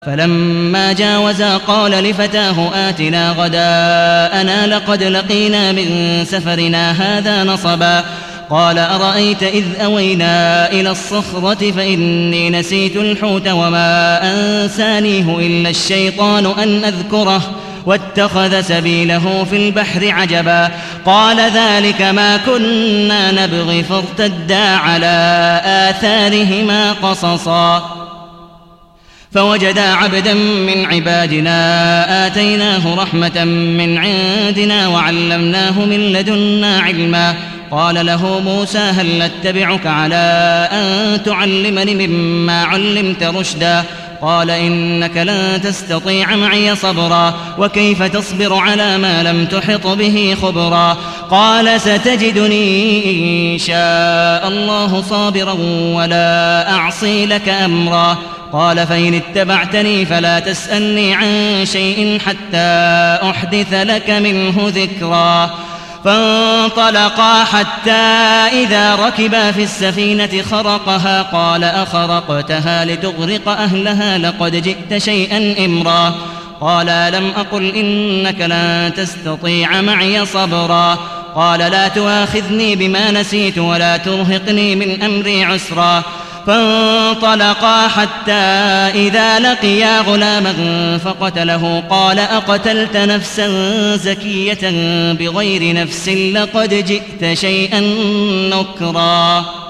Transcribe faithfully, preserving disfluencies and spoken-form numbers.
فلما جاوزا قال لفتاه آتنا غداءنا لقد لقينا من سفرنا هذا نصبا قال أرأيت إذ أوينا إلى الصخرة فإني نسيت الحوت وما أنسانيه إلا الشيطان أن أذكره واتخذ سبيله في البحر عجبا قال ذلك ما كنا نبغي فارتدا على آثارهما قصصا فوجدا عبدا من عبادنا آتيناه رحمة من عندنا وعلمناه من لدنا علما قال له موسى هل أتبعك على أن تعلمني مما علمت رشدا قال إنك لن تستطيع معي صبرا وكيف تصبر على ما لم تحط به خبرا قال ستجدني إن شاء الله صابرا ولا أعصي لك أمرا قال فإن اتبعتني فلا تسألني عن شيء حتى أحدث لك منه ذكرا فانطلقا حتى إذا ركبا في السفينة خرقها قال أخرقتها لتغرق أهلها لقد جئت شيئا إمرا قال لم أقل إنك لن تستطيع معي صبرا قال لا تؤاخذني بما نسيت ولا ترهقني من أمري عسرا فانطلقا حتى إذا لقيا غلاما فقتله قال أقتلت نفسا زكية بغير نفس لقد جئت شيئا نكرا